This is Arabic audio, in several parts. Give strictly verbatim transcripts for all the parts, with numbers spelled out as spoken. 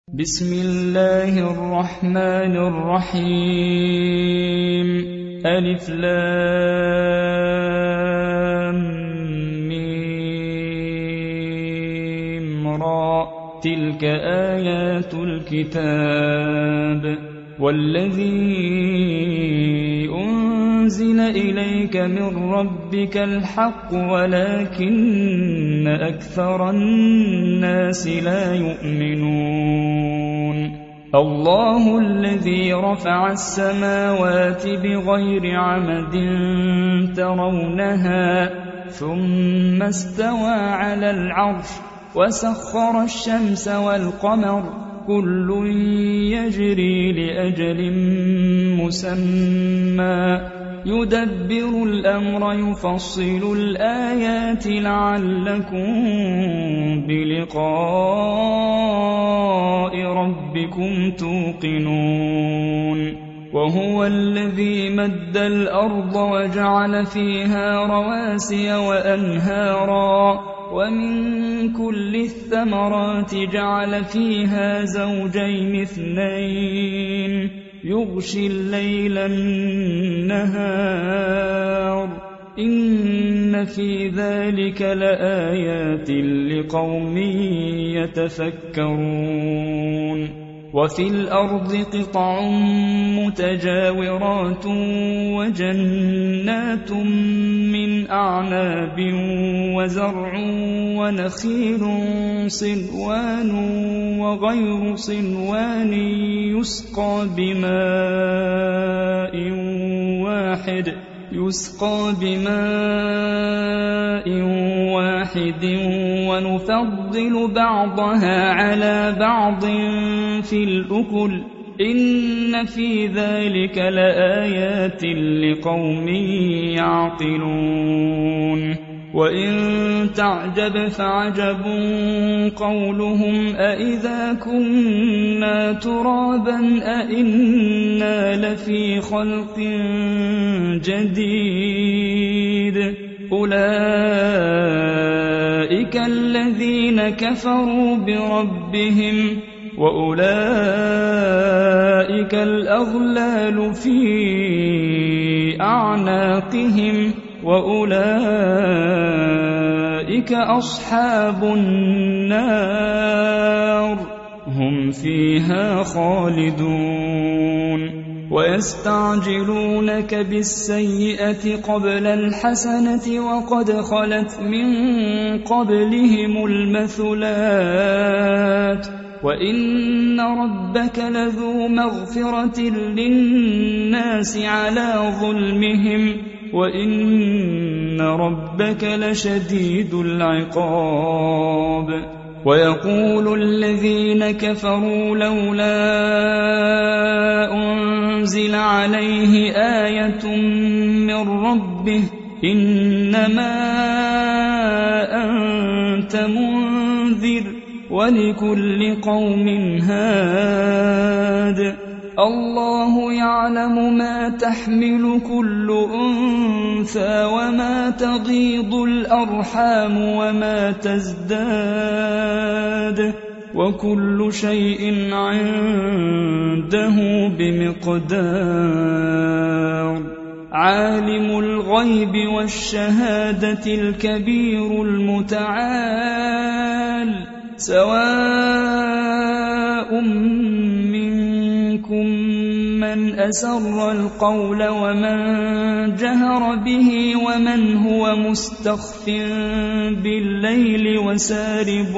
بسم الله الرحمن الرحيم ألف لام ميم را تلك آيات الكتاب والذي أنزل إليك من ربك الحق ولكن أكثر الناس لا يؤمنون الله الذي رفع السماوات بغير عمد ترونها ثم استوى على العرش وسخر الشمس والقمر كل يجري لأجل مسمى يدبر الأمر يفصل الآيات لعلكم بلقاء ربكم توقنون وهو الذي مد الأرض وجعل فيها رواسي وأنهارا ومن كل الثمرات جعل فيها زوجين اثنين يغشي الليل النهار إن في ذلك لآيات لقوم يتفكرون وفي الأرض قطع متجاورات وجنات من أعناب وزرع ونخيل صنوان وغير صنوان يسقى بماء واحد يسقى بماء واحد ونفضل بعضها على بعض في الأكل إن في ذلك لآيات لقوم يعقلون وإن تعجب فعجب قولهم أإذا كنا ترابا أإنا لفي خلق جديد أولئك الذين كفروا بربهم وأولئك الأغلال في أعناقهم وأولئك أصحاب النار هم فيها خالدون ويستعجلونك بالسيئة قبل الحسنة وقد خلت من قبلهم المثلات وإن ربك لذو مغفرة للناس على ظلمهم وإن ربك لشديد العقاب ويقول الذين كفروا لولا أنزل عليه آية من ربه إنما أنت منذر ولكل قوم هاد الله يعلم ما تحمل كل أنثى وما تغيض الأرحام وما تزداد وكل شيء عنده بمقدار عالم الغيب والشهادة الكبير المتعال سواء منكم من أسر القول ومن جهر به ومن هو مستخف بالليل وسارب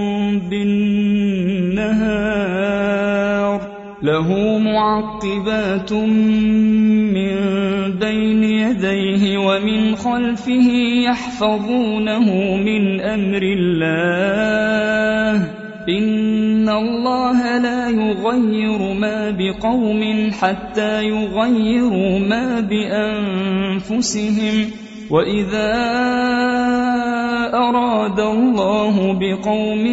بالنهار له معقبات من بين يديه ومن خلفه يحفظونه من أمر الله إن الله لا يغير ما بقوم حتى يغيروا ما بأنفسهم وإذا أراد الله بقوم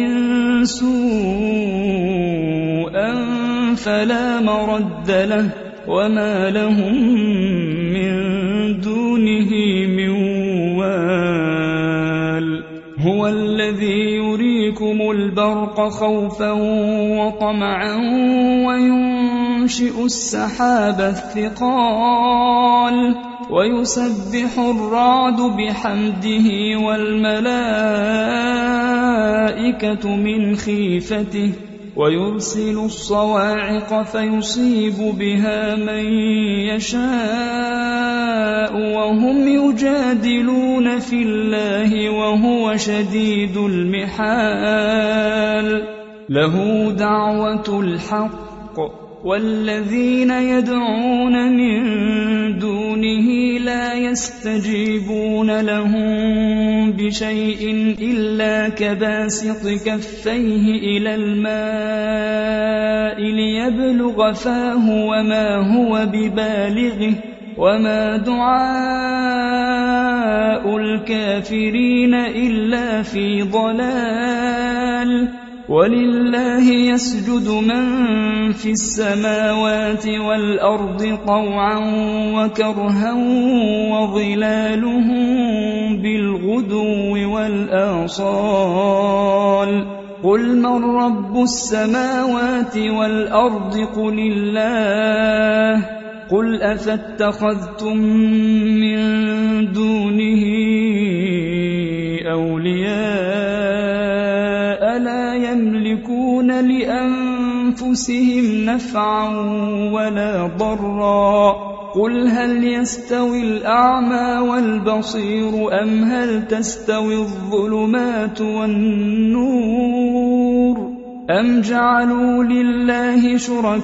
سوءا فلا مرد له وما لهم من دونه من وال هو الذي يريد يريكم البرق خوفا وطمعا وينشئ السحاب الثقال ويسبح الرعد بحمده والملائكة من خيفته ويرسل الصواعق فيصيب بها من يشاء وهم يجادلون في الله وهو شديد المحال له دعوة الحق والذين يدعون من دونه لا يستجيبون لهم بشيء إلا كباسط كفيه إلى الماء ليبلغ فاه وما هو ببالغه وما دعاء الكافرين إلا في ضلال ولله يسجد من في السماوات والأرض طوعا وكرها وظلالهم بالغدو والآصال قل من رب السماوات والأرض قل الله قل أفاتخذتم من دونه أولياء لا يملكون لأنفسهم نفعا ولا ضرا قل هل يستوي الأعمى والبصير أم هل تستوي الظلمات والنور أم جعلوا لله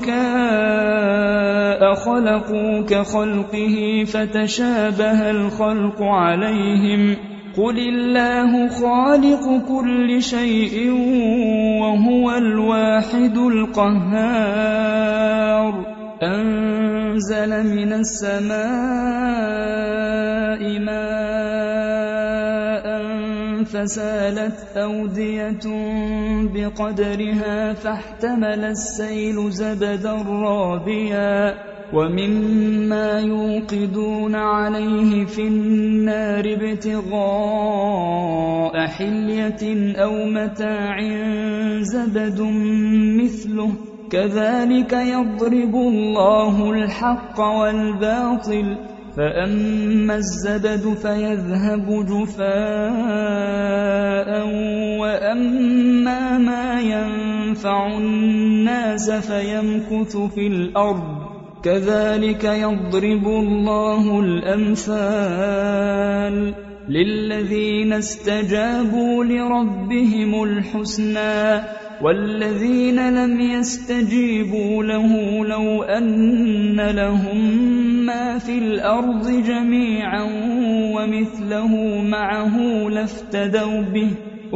شركاء خلقوا كخلقه فتشابه الخلق عليهم قل الله خالق كل شيء وهو الواحد القهار أنزل من السماء ماء فسالت أودية بقدرها فاحتمل السيل زبدا رابيا ومما يوقدون عليه في النار ابتغاء حلية أو متاع زبد مثله كذلك يضرب الله الحق والباطل فأما الزبد فيذهب جفاء وأما ما ينفع الناس فيمكث في الأرض كذلك يضرب الله الأمثال للذين استجابوا لربهم الحسنى والذين لم يستجيبوا له لو أن لهم ما في الأرض جميعا ومثله معه لافتدوا به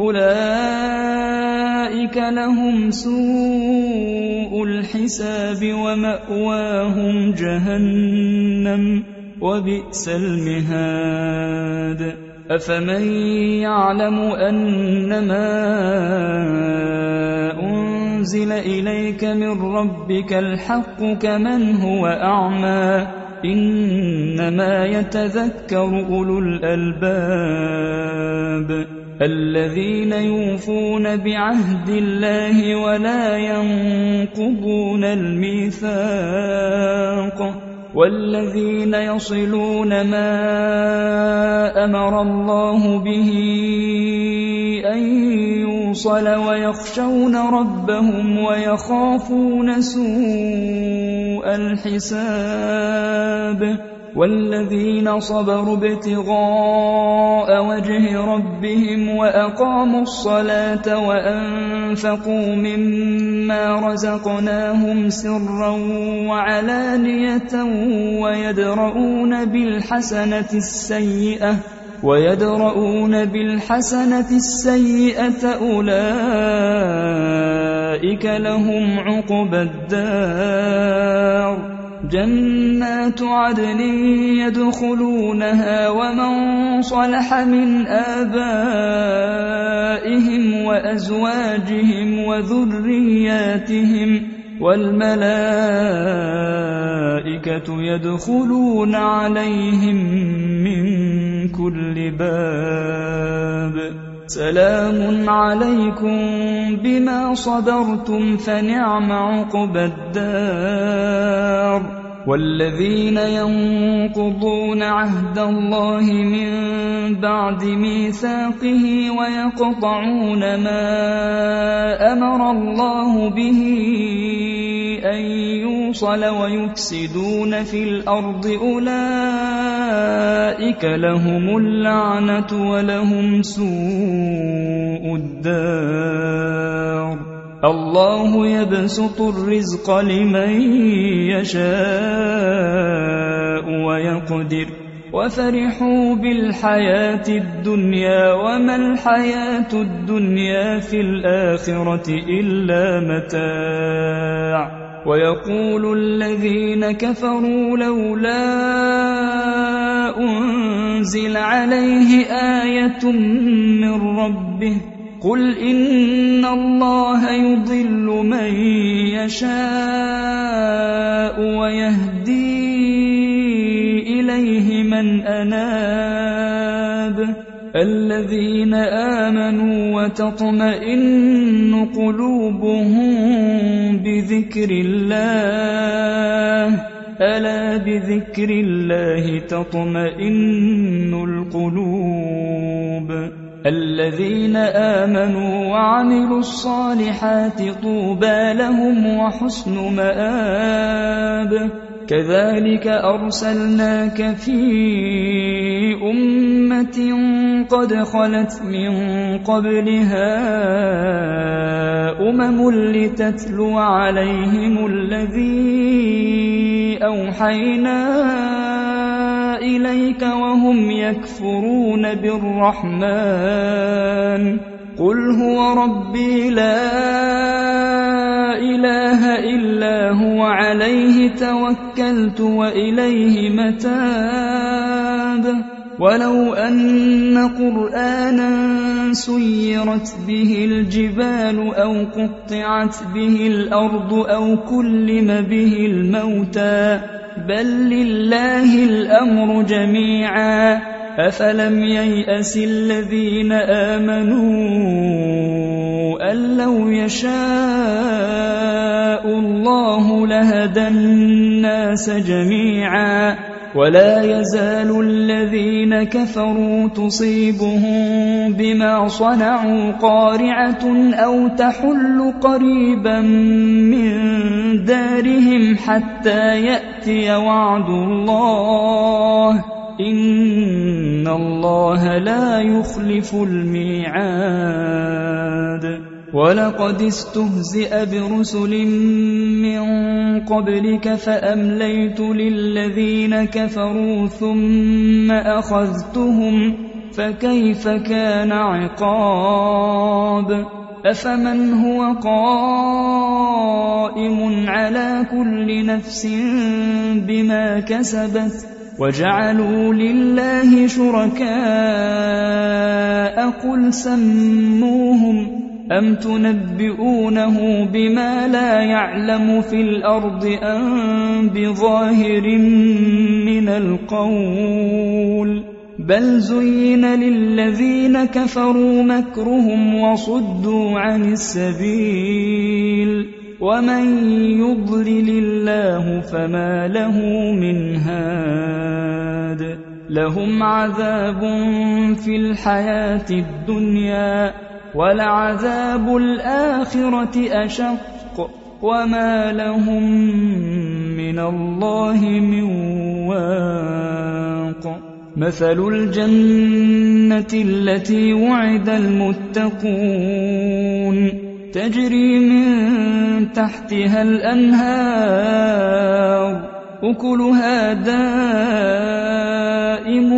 أولئك لهم سوء الحساب ومأواهم جهنم وبئس المهاد أفمن يعلم أنما أنزل إليك من ربك الحق كمن هو أعمى إنما يتذكر أولو الألباب الذين يوفون بعهد الله ولا ينقضون الميثاق والذين يصلون ما أمر الله به أن يوصل ويخشون ربهم ويخافون سوء الحساب والذين صبروا ابتغاء وجه ربهم وأقاموا الصلاة وأنفقوا مما رزقناهم سرا وعلانية ويدرؤون بالحسنة السيئة ويدرؤون بالحسنة السيئة أولئك لهم عقبى الدار جنات عدن يدخلونها ومن صلح من آبائهم وأزواجهم وذرياتهم والملائكة يدخلون عليهم من كل باب سلام عليكم بما صبرتم فنعم عقبى الدار والذين ينقضون عهد الله من بعد ميثاقه ويقطعون ما أمر الله به أن يوصل ويفسدون في الأرض أولئك لهم اللعنة ولهم سوء الدار الله يبسط الرزق لمن يشاء ويقدر وفرحوا بالحياة الدنيا وما الحياة الدنيا في الآخرة إلا متاع ويقول الذين كفروا لولا أنزل عليه آية من ربه قل إن الله يضل من يشاء ويهدي إليه من أناب الذين آمنوا وتطمئن قلوبهم بذكر الله ألا بذكر الله تطمئن القلوب الذين آمنوا وعملوا الصالحات طوبى لهم وحسن مآب كذلك أرسلناك في أمة قد خلت من قبلها أمم لتتلو عليهم الذي أوحينا إليك وهم يكفرون بالرحمن قل هو ربي لا إله إلا هو عليه توكلت وإليه متاب ولو أن قرآنا سيرت به الجبال أو قطعت به الأرض أو كلم به الموتى بل لله الأمر جميعا أفلم ييأس الذين آمنوا أن لو يشاء الله لهدى الناس جميعا ولا يزال الذين كفروا تصيبهم بما صنعوا قارعة أو تحل قريبا من دارهم حتى يأتي وعد الله إن الله لا يخلف الميعاد ولقد استهزئ برسل من قبلك فأمليت للذين كفروا ثم أخذتهم فكيف كان عقاب أفمن هو قائم على كل نفس بما كسبت وجعلوا لله شركاء قل سموهم أم تنبئونه بما لا يعلم في الأرض أم بظاهر من القول بل زين للذين كفروا مكرهم وصدوا عن السبيل ومن يضلل الله فما له من هاد لهم عذاب في الحياة الدنيا ولعذاب الآخرة أشق وما لهم من الله من واق مثل الجنة التي وعد المتقون تجري من تحتها الأنهار أكلها دائم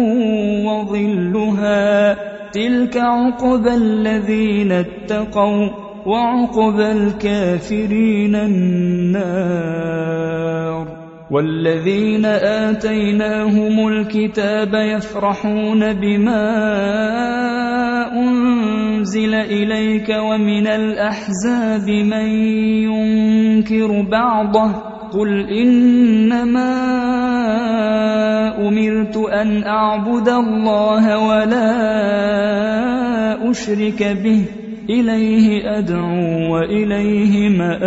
وظلها تلك عقبى الذين اتقوا وعقبى الكافرين النار والذين آتيناهم الكتاب يفرحون بما أنزل إليك ومن الأحزاب من ينكر بعضه قل إنما أمرت أن أعبد الله ولا ما أشرك به إليه أدعو وإليه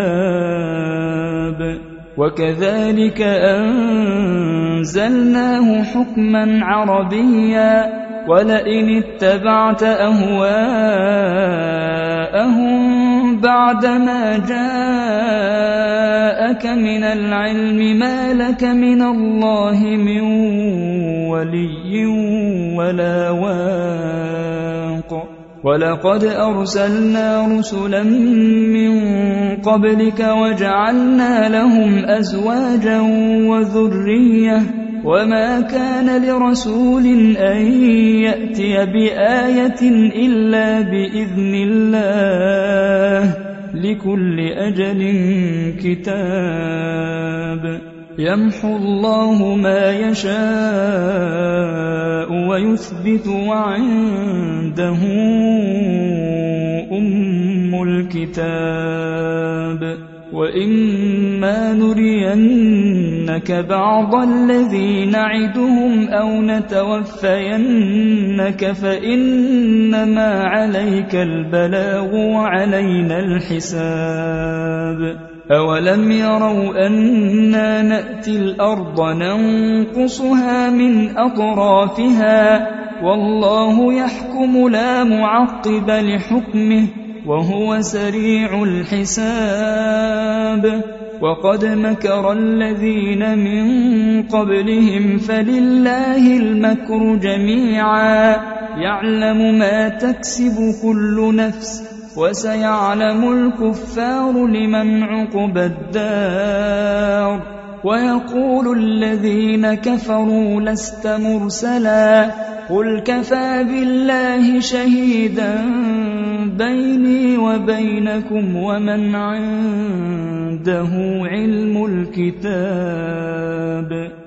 مآب. وكذلك أنزلناه حكما عربيا ولئن اتبعت أهواءهم بعدما جاءك من العلم ما لك من الله من ولي ولا واق. ولقد أرسلنا رسلا من قبلك وجعلنا لهم أزواجا وذرية وما كان لرسول أن يأتي بآية إلا بإذن الله لكل أجل كتاب. يمحو الله ما يشاء ويثبت وعنده أم الكتاب. وإما نرينك بعض الذي نعدهم أو نتوفينك فإنما عليك البلاغ وعلينا الحساب. أولم يروا أنا نأتي الأرض ننقصها من أطرافها والله يحكم لا معقب لحكمه وهو سريع الحساب. وقد مكر الذين من قبلهم فلله المكر جميعا يعلم ما تكسب كل نفس وسيعلم الكفار لمن عقبى الدار. ويقول الذين كفروا لست مرسلا قل كفى بالله شهيدا بيني وبينكم ومن عنده علم الكتاب.